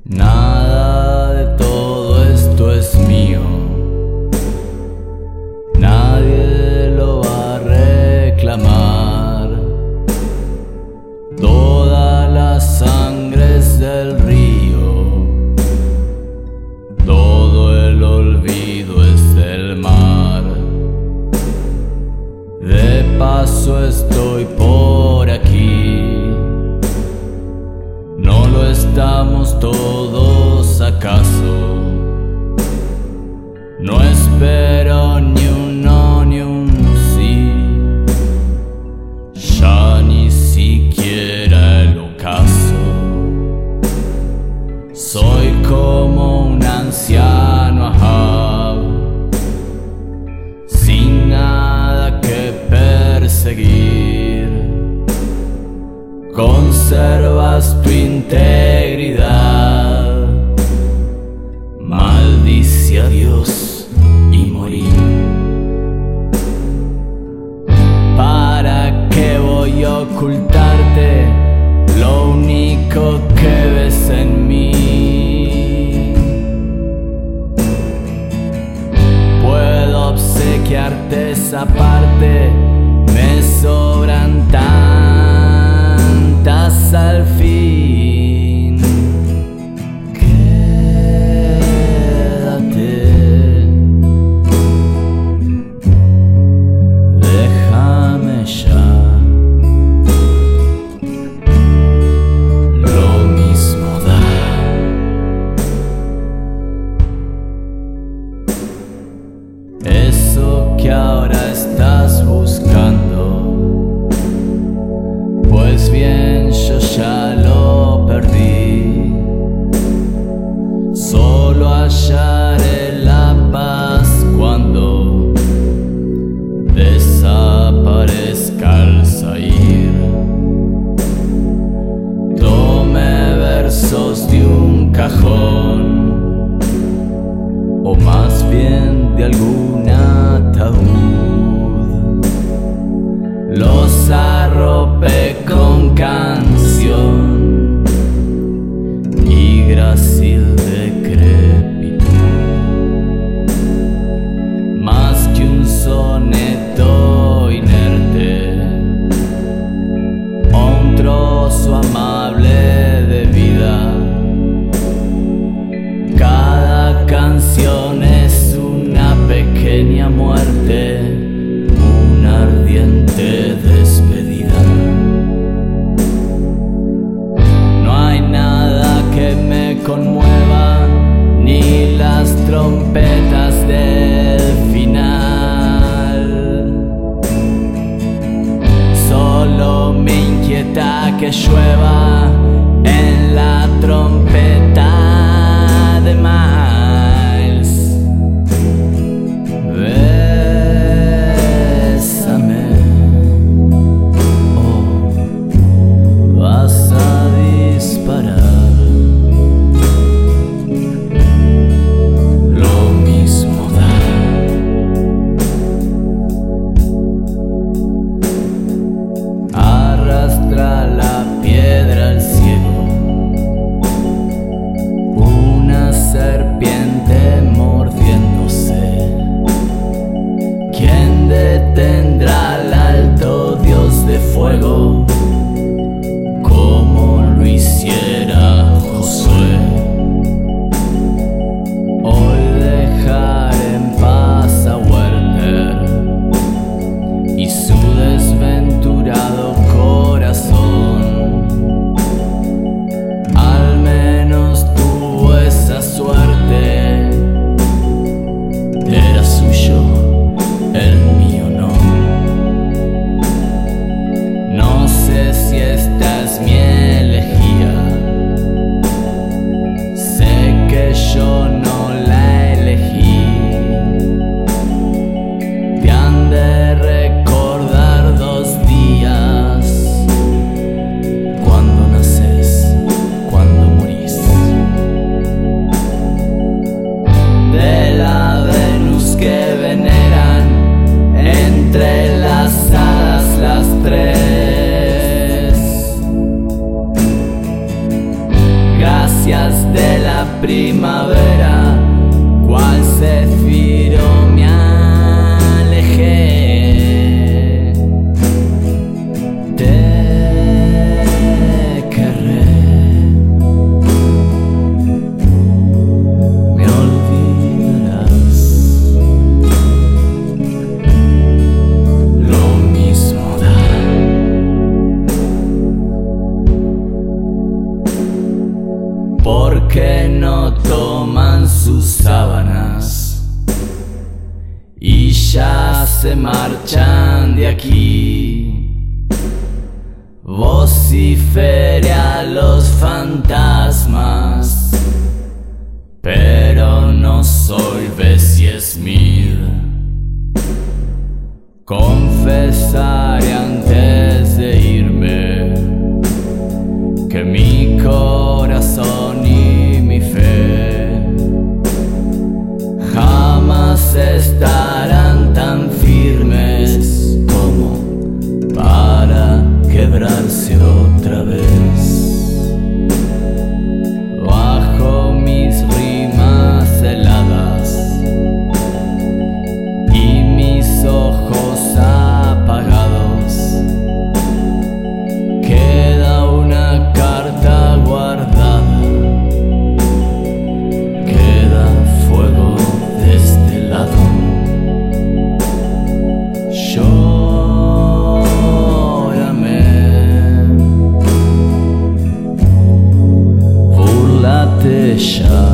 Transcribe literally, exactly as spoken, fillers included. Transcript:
Nada de todo esto es mío, nadie lo va a reclamar. Toda la sangre es del río, todo el olvido es del mar. De paso estoy por aquí, ¿no lo estamos todos acaso? No espero ni un no ni un sí, ya ni siquiera el ocaso. Soy como un anciano Ahab, sin nada que perseguir. Conservas tu integridad, maldice a Dios y morir. ¿Para qué voy a ocultarte lo único que ves en mí? Puedo obsequiarte esa parte, me sobran tantas al fin. Quédate, déjame ya. Lo mismo da. Eso que ahora estás buscando, pues bien, yo ya lo perdí. Solo hallaré la paz cuando desaparezca el Zair. Tome versos de un cajón, o más bien de algún ataúd. Los arropé con canción y grácil decrepitud. Más que un soneto inerte, un trozo amable de vida. Cada canción es una pequeña muerte, una ardiente despedida. No hay nada que me conmueva, ni las trompetas del final. Solo me inquieta que llueva en la trompeta de Miles. Bésame, oh, vas a disparar. Lo mismo da. Arrastra la piedra al cielo, una serpiente mordiéndose. ¿Quién detendrá al alto Dios de fuego, como lo hiciera Josué? Hoy dejar en paz a Werther y su desventurado corazón. Al menos tuvo esa suerte, era suyo, el mío no. No sé si esta es mi elegía, sé que yo no la elegí. Te han de recordar dos días, cuando naces, cuando morís. De la Venus que veneran, entrelazadas las tres. Gracias de la primavera, cual cefiro me alejé. Te querré, me olvidarás. Lo mismo da. Porque no toman sus sábanas y ya se marchan de aquí. Vocifere a los fantasmas, pero no soy Bessie Smith. Confesaré antes de irme que mi corazón y mi fe jamás estarán tan firmes como para quebrarse otra vez. Bajo mis rimas heladas y mis ojos apagados queda una carta guardada, queda fuego de este lado. Llórame, búrlate ya.